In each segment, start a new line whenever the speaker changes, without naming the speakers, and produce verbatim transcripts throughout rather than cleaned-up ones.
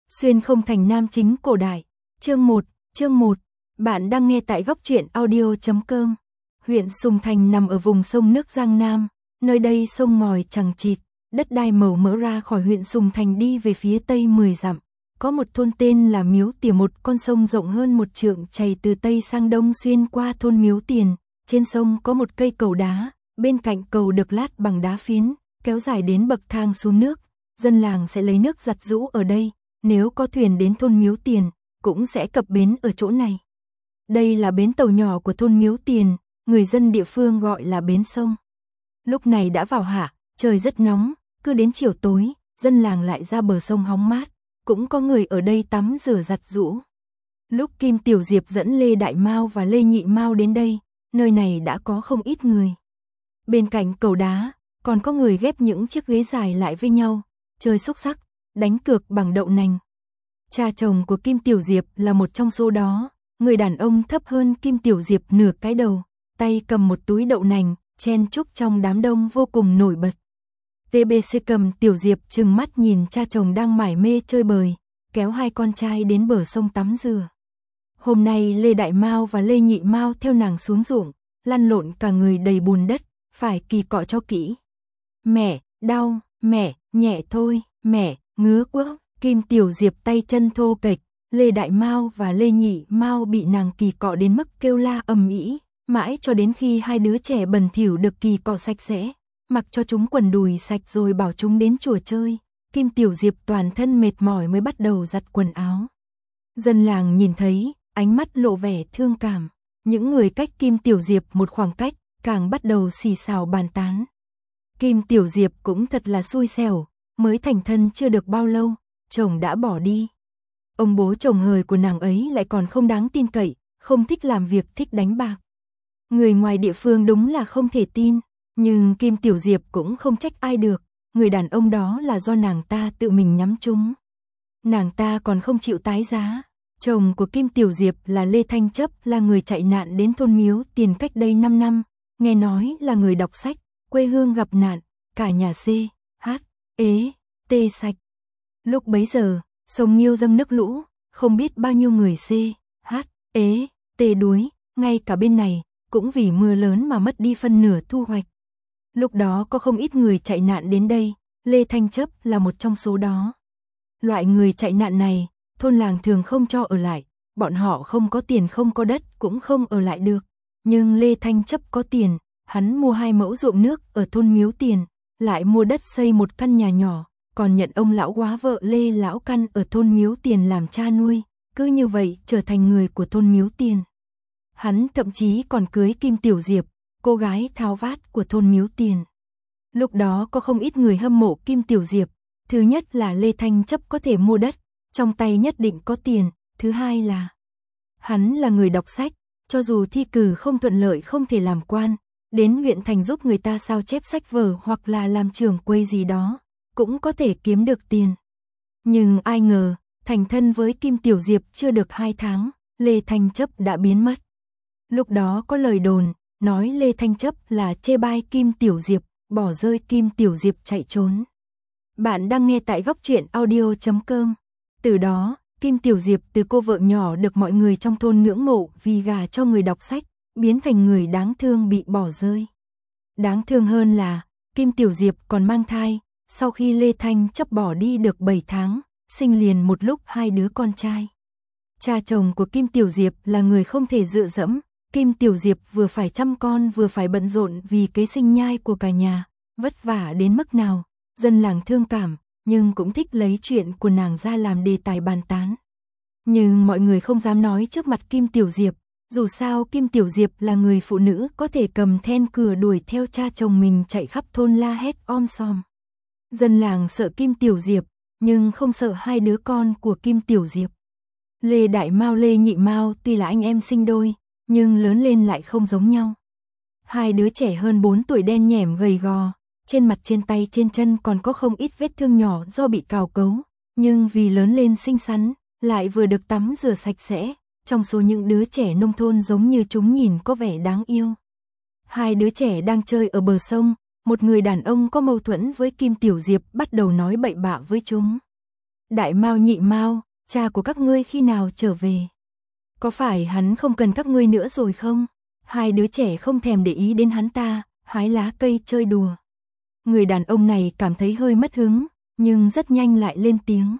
Xuyên không thành nam chính cổ đại. Chương một, chương một. Bạn đang nghe tại góc truyện audio chấm com. Huyện Sùng Thành nằm ở vùng sông nước Giang Nam, nơi đây sông ngòi chằng chịt, đất đai màu mỡ. Ra khỏi huyện Sùng Thành đi về phía tây mười dặm, có một thôn tên là Miếu Tiền, một con sông rộng hơn một trượng chảy từ tây sang đông xuyên qua thôn Miếu Tiền. Trên sông có một cây cầu đá, bên cạnh cầu được lát bằng đá phiến, kéo dài đến bậc thang xuống nước. Dân làng sẽ lấy nước giặt giũ ở đây, nếu có thuyền đến thôn Miếu Tiền, cũng sẽ cập bến ở chỗ này. Đây là bến tàu nhỏ của thôn Miếu Tiền, người dân địa phương gọi là bến sông. Lúc này đã vào hạ, trời rất nóng, cứ đến chiều tối, dân làng lại ra bờ sông hóng mát, cũng có người ở đây tắm rửa giặt giũ. Lúc Kim Tiểu Diệp dẫn Lê Đại Mao và Lê Nhị Mao đến đây, nơi này đã có không ít người. Bên cạnh cầu đá, còn có người ghép những chiếc ghế dài lại với nhau, chơi xúc xắc, đánh cược bằng đậu nành. Cha chồng của Kim Tiểu Diệp là một trong số đó, người đàn ông thấp hơn Kim Tiểu Diệp nửa cái đầu, tay cầm một túi đậu nành, chen chúc trong đám đông vô cùng nổi bật. tê bê xê cầm Tiểu Diệp trừng mắt nhìn cha chồng đang mải mê chơi bời, kéo hai con trai đến bờ sông tắm rửa. Hôm nay Lê Đại Mao và Lê Nhị Mao theo nàng xuống ruộng, lăn lộn cả người đầy bùn đất, phải kỳ cọ cho kỹ. Mẹ, đau, mẹ, nhẹ thôi, mẹ, ngứa quá. Kim Tiểu Diệp tay chân thô kệch, Lê Đại Mao và Lê Nhị Mao bị nàng kỳ cọ đến mức kêu la ầm ĩ, mãi cho đến khi hai đứa trẻ bẩn thỉu được kỳ cọ sạch sẽ, mặc cho chúng quần đùi sạch rồi bảo chúng đến chùa chơi. Kim Tiểu Diệp toàn thân mệt mỏi mới bắt đầu giặt quần áo. Dân làng nhìn thấy, ánh mắt lộ vẻ thương cảm. Những người cách Kim Tiểu Diệp một khoảng cách, càng bắt đầu xì xào bàn tán. Kim Tiểu Diệp cũng thật là xui xẻo, mới thành thân chưa được bao lâu, chồng đã bỏ đi. Ông bố chồng hời của nàng ấy lại còn không đáng tin cậy, không thích làm việc, thích đánh bạc. Người ngoài địa phương đúng là không thể tin, nhưng Kim Tiểu Diệp cũng không trách ai được, người đàn ông đó là do nàng ta tự mình nhắm trúng. Nàng ta còn không chịu tái giá. Chồng của Kim Tiểu Diệp là Lê Thanh Chấp, là người chạy nạn đến thôn Miếu Tiền cách đây năm năm, nghe nói là người đọc sách, quê hương gặp nạn, cả nhà C, H, ế, tê sạch. Lúc bấy giờ, sông Nghiêu dâng nước lũ, không biết bao nhiêu người C, H, ế, tê đuối, ngay cả bên này, cũng vì mưa lớn mà mất đi phân nửa thu hoạch. Lúc đó có không ít người chạy nạn đến đây, Lê Thanh Chấp là một trong số đó. Loại người chạy nạn này, thôn làng thường không cho ở lại, bọn họ không có tiền không có đất cũng không ở lại được. Nhưng Lê Thanh Chấp có tiền, hắn mua hai mẫu ruộng nước ở thôn Miếu Tiền, lại mua đất xây một căn nhà nhỏ, còn nhận ông lão góa vợ Lê Lão Căn ở thôn Miếu Tiền làm cha nuôi, cứ như vậy trở thành người của thôn Miếu Tiền. Hắn thậm chí còn cưới Kim Tiểu Diệp, cô gái tháo vát của thôn Miếu Tiền. Lúc đó có không ít người hâm mộ Kim Tiểu Diệp, thứ nhất là Lê Thanh Chấp có thể mua đất, trong tay nhất định có tiền, thứ hai là hắn là người đọc sách, cho dù thi cử không thuận lợi không thể làm quan, đến huyện thành giúp người ta sao chép sách vở hoặc là làm trưởng quầy gì đó, cũng có thể kiếm được tiền. Nhưng ai ngờ, thành thân với Kim Tiểu Diệp chưa được hai tháng, Lê Thanh Chấp đã biến mất. Lúc đó có lời đồn, nói Lê Thanh Chấp là chê bai Kim Tiểu Diệp, bỏ rơi Kim Tiểu Diệp chạy trốn. Bạn đang nghe tại góc truyện audio chấm com. Từ đó, Kim Tiểu Diệp từ cô vợ nhỏ được mọi người trong thôn ngưỡng mộ vì gả cho người đọc sách, biến thành người đáng thương bị bỏ rơi. Đáng thương hơn là, Kim Tiểu Diệp còn mang thai, sau khi Lê Thanh Chấp bỏ đi được bảy tháng, sinh liền một lúc hai đứa con trai. Cha chồng của Kim Tiểu Diệp là người không thể dựa dẫm, Kim Tiểu Diệp vừa phải chăm con vừa phải bận rộn vì kế sinh nhai của cả nhà, vất vả đến mức nào, dân làng thương cảm, nhưng cũng thích lấy chuyện của nàng ra làm đề tài bàn tán. Nhưng mọi người không dám nói trước mặt Kim Tiểu Diệp, dù sao Kim Tiểu Diệp là người phụ nữ có thể cầm then cửa đuổi theo cha chồng mình chạy khắp thôn la hét om sòm. Dân làng sợ Kim Tiểu Diệp, nhưng không sợ hai đứa con của Kim Tiểu Diệp. Lê Đại Mao Lê Nhị Mao tuy là anh em sinh đôi, nhưng lớn lên lại không giống nhau. Hai đứa trẻ hơn bốn tuổi đen nhẻm gầy gò, trên mặt trên tay trên chân còn có không ít vết thương nhỏ do bị cào cấu, nhưng vì lớn lên xinh xắn, lại vừa được tắm rửa sạch sẽ, trong số những đứa trẻ nông thôn giống như chúng nhìn có vẻ đáng yêu. Hai đứa trẻ đang chơi ở bờ sông, một người đàn ông có mâu thuẫn với Kim Tiểu Diệp bắt đầu nói bậy bạ với chúng. Đại Mao Nhị Mao, cha của các ngươi khi nào trở về? Có phải hắn không cần các ngươi nữa rồi không? Hai đứa trẻ không thèm để ý đến hắn ta, hái lá cây chơi đùa. Người đàn ông này cảm thấy hơi mất hứng, nhưng rất nhanh lại lên tiếng.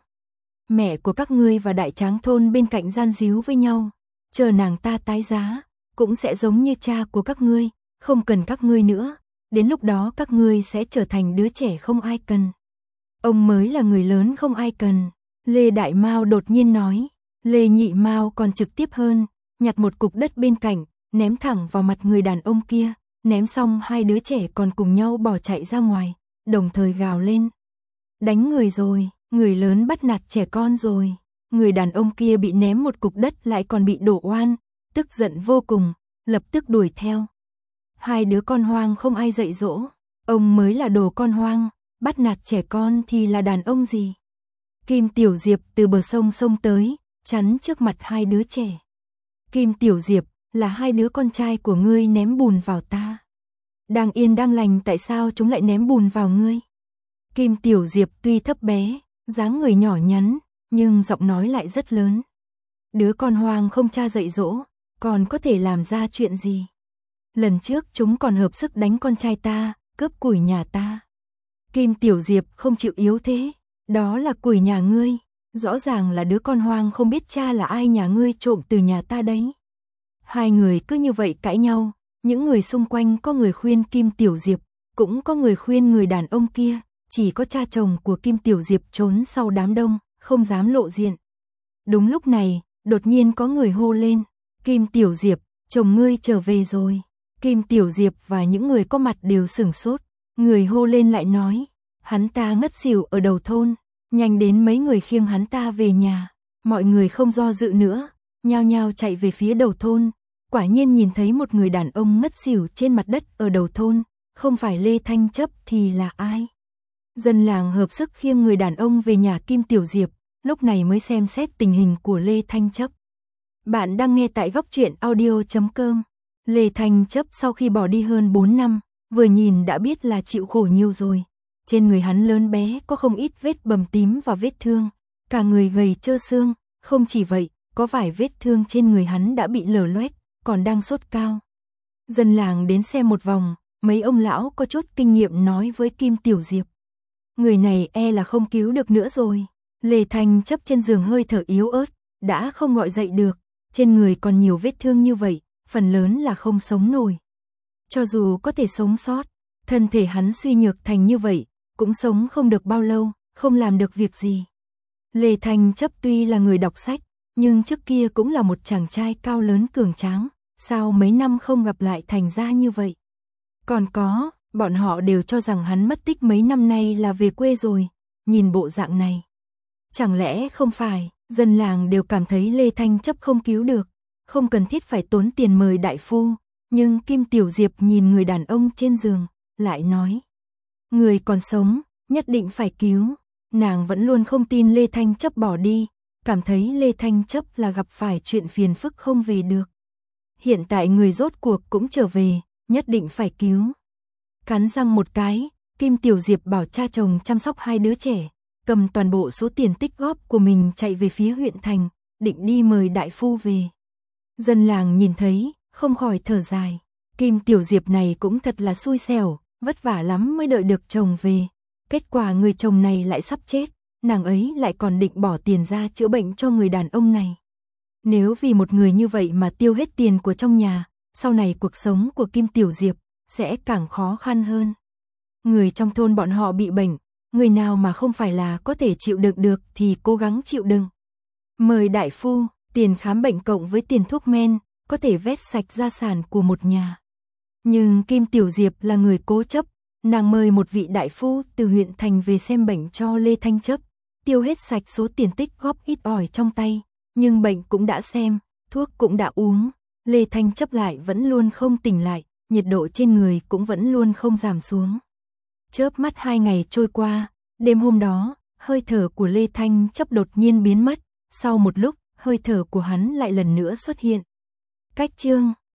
Mẹ của các ngươi và đại tráng thôn bên cạnh gian díu với nhau, chờ nàng ta tái giá, cũng sẽ giống như cha của các ngươi, không cần các ngươi nữa, đến lúc đó các ngươi sẽ trở thành đứa trẻ không ai cần. Ông mới là người lớn không ai cần, Lê Đại Mao đột nhiên nói. Lê Nhị Mao còn trực tiếp hơn, nhặt một cục đất bên cạnh, ném thẳng vào mặt người đàn ông kia, ném xong hai đứa trẻ còn cùng nhau bỏ chạy ra ngoài, đồng thời gào lên. Đánh người rồi, người lớn bắt nạt trẻ con rồi. Người đàn ông kia bị ném một cục đất lại còn bị đổ oan, tức giận vô cùng, lập tức đuổi theo. Hai đứa con hoang không ai dạy dỗ, ông mới là đồ con hoang, bắt nạt trẻ con thì là đàn ông gì. Kim Tiểu Diệp từ bờ sông sông tới, chắn trước mặt hai đứa trẻ. Kim Tiểu Diệp, là hai đứa con trai của ngươi ném bùn vào ta. Đang yên đang lành tại sao chúng lại ném bùn vào ngươi? Kim Tiểu Diệp tuy thấp bé, dáng người nhỏ nhắn, nhưng giọng nói lại rất lớn. Đứa con hoang không cha dạy dỗ, còn có thể làm ra chuyện gì? Lần trước chúng còn hợp sức đánh con trai ta, cướp củi nhà ta. Kim Tiểu Diệp không chịu yếu thế, đó là củi nhà ngươi. Rõ ràng là đứa con hoang không biết cha là ai nhà ngươi trộm từ nhà ta đấy. Hai người cứ như vậy cãi nhau, những người xung quanh có người khuyên Kim Tiểu Diệp, cũng có người khuyên người đàn ông kia, chỉ có cha chồng của Kim Tiểu Diệp trốn sau đám đông, không dám lộ diện. Đúng lúc này, đột nhiên có người hô lên, Kim Tiểu Diệp, chồng ngươi trở về rồi. Kim Tiểu Diệp và những người có mặt đều sửng sốt, người hô lên lại nói, hắn ta ngất xỉu ở đầu thôn. Nhanh đến mấy người khiêng hắn ta về nhà, mọi người không do dự nữa, nhao nhao chạy về phía đầu thôn, quả nhiên nhìn thấy một người đàn ông ngất xỉu trên mặt đất ở đầu thôn, không phải Lê Thanh Chấp thì là ai? Dân làng hợp sức khiêng người đàn ông về nhà Kim Tiểu Diệp, lúc này mới xem xét tình hình của Lê Thanh Chấp. Bạn đang nghe tại góc truyện audio chấm com. Lê Thanh Chấp sau khi bỏ đi hơn bốn năm, vừa nhìn đã biết là chịu khổ nhiều rồi. Trên người hắn lớn bé có không ít vết bầm tím và vết thương, cả người gầy trơ xương, không chỉ vậy, có vài vết thương trên người hắn đã bị lở loét, còn đang sốt cao. Dân làng đến xem một vòng, mấy ông lão có chút kinh nghiệm nói với Kim Tiểu Diệp. Người này e là không cứu được nữa rồi. Lê Thanh Chấp trên giường hơi thở yếu ớt, đã không gọi dậy được, trên người còn nhiều vết thương như vậy, phần lớn là không sống nổi. Cho dù có thể sống sót, thân thể hắn suy nhược thành như vậy, cũng sống không được bao lâu, không làm được việc gì. Lê Thanh Chấp tuy là người đọc sách, nhưng trước kia cũng là một chàng trai cao lớn cường tráng, sao mấy năm không gặp lại thành ra như vậy. Còn có, bọn họ đều cho rằng hắn mất tích mấy năm nay là về quê rồi, nhìn bộ dạng này. Chẳng lẽ không phải, dân làng đều cảm thấy Lê Thanh Chấp không cứu được, không cần thiết phải tốn tiền mời đại phu, nhưng Kim Tiểu Diệp nhìn người đàn ông trên giường, lại nói. Người còn sống, nhất định phải cứu. Nàng vẫn luôn không tin Lê Thanh Chấp bỏ đi, cảm thấy Lê Thanh Chấp là gặp phải chuyện phiền phức không về được. Hiện tại người rốt cuộc cũng trở về, nhất định phải cứu. Cắn răng một cái, Kim Tiểu Diệp bảo cha chồng chăm sóc hai đứa trẻ, cầm toàn bộ số tiền tích góp của mình chạy về phía huyện thành, định đi mời đại phu về. Dân làng nhìn thấy, không khỏi thở dài. Kim Tiểu Diệp này cũng thật là xui xẻo, vất vả lắm mới đợi được chồng về. Kết quả người chồng này lại sắp chết, nàng ấy lại còn định bỏ tiền ra chữa bệnh cho người đàn ông này. Nếu vì một người như vậy mà tiêu hết tiền của trong nhà, sau này cuộc sống của Kim Tiểu Diệp sẽ càng khó khăn hơn. Người trong thôn bọn họ bị bệnh, người nào mà không phải là có thể chịu đựng được thì cố gắng chịu đựng. Mời đại phu, tiền khám bệnh cộng với tiền thuốc men, có thể vét sạch gia sản của một nhà. Nhưng Kim Tiểu Diệp là người cố chấp, nàng mời một vị đại phu từ huyện thành về xem bệnh cho Lê Thanh Chấp, tiêu hết sạch số tiền tích góp ít ỏi trong tay, nhưng bệnh cũng đã xem, thuốc cũng đã uống, Lê Thanh Chấp lại vẫn luôn không tỉnh lại, nhiệt độ trên người cũng vẫn luôn không giảm xuống. Chớp mắt hai ngày trôi qua, đêm hôm đó, hơi thở của Lê Thanh Chấp đột nhiên biến mất, sau một lúc, hơi thở của hắn lại lần nữa xuất hiện. Cách chương